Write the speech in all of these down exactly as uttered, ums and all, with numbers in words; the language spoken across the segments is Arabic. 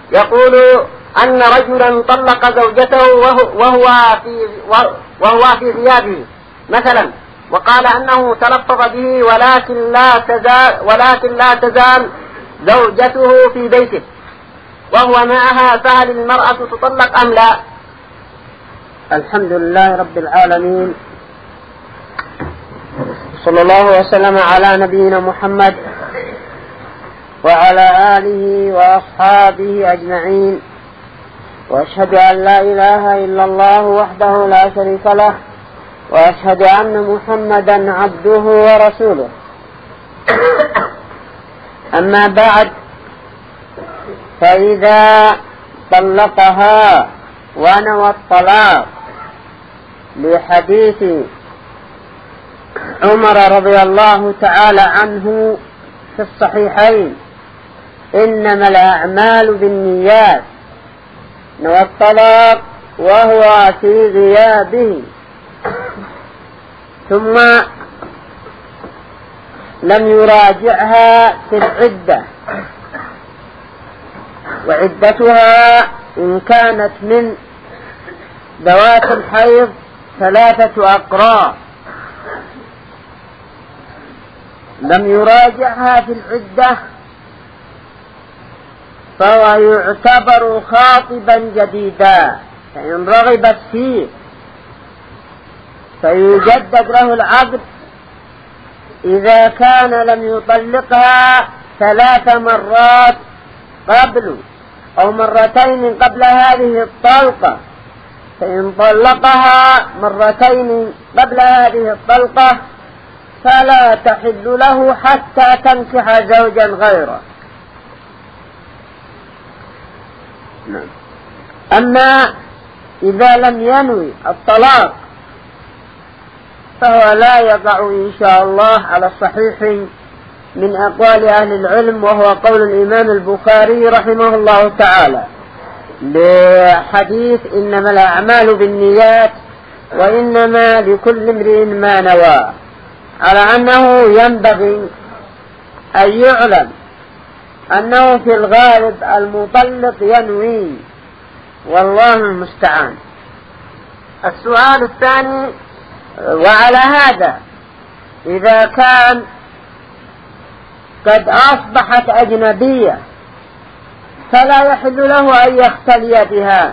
يقول أن رجلا طلق زوجته وهو في وهو في غيابه مثلا، وقال أنه تلفظ به ولكن لا تزال ولكن لا تزال زوجته في بيته وهو معها، فهل المرأة تطلق أم لا؟ الحمد لله رب العالمين، صلى الله وسلم على نبينا محمد وعلى آله وأصحابه أجمعين، وأشهد أن لا إله إلا الله وحده لا شريك له، وأشهد أن محمدا عبده ورسوله. أما بعد، فإذا طلقها ونوى الطلاق لحديث عمر رضي الله تعالى عنه في الصحيحين: إنما الأعمال بالنيات، نوى الطلاق وهو في غيابه ثم لم يراجعها في العدة، وعدتها إن كانت من ذوات الحيض ثلاثة أقراء، لم يراجعها في العدة فهو يعتبر خاطبا جديدا، فإن رغبت فيه فيجدد له العقد إذا كان لم يطلقها ثلاث مرات قبل أو مرتين قبل هذه الطلقة. فإن طلقها مرتين قبل هذه الطلقة فلا تحل له حتى تنكح زوجا غيره. أما إذا لم ينوي الطلاق فهو لا يقع إن شاء الله على الصحيح من أقوال أهل العلم، وهو قول الإمام البخاري رحمه الله تعالى لحديث إنما الأعمال بالنيات وإنما لكل امرئ ما نوى، على أنه ينبغي أن يعلم أنه في الغالب المطلق ينوي، والله المستعان. السؤال الثاني: وعلى هذا إذا كان قد أصبحت أجنبية فلا يحل له أن يختلي بها،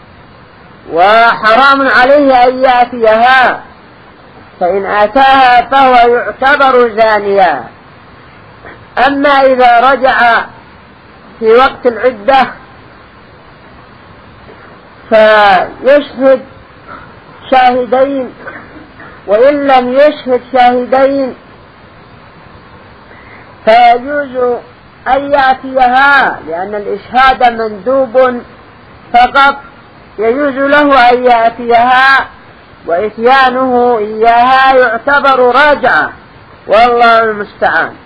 وحرام عليه أن يأتيها، فإن أتاها فهو يعتبر زانيا. أما إذا رجع في وقت العدة فيشهد شاهدين، وإن لم يشهد شاهدين فيجوز أن يأتيها، لأن الإشهاد مندوب فقط، يجوز له أن يأتيها، وإتيانه إياها يعتبر راجعة، والله المستعان.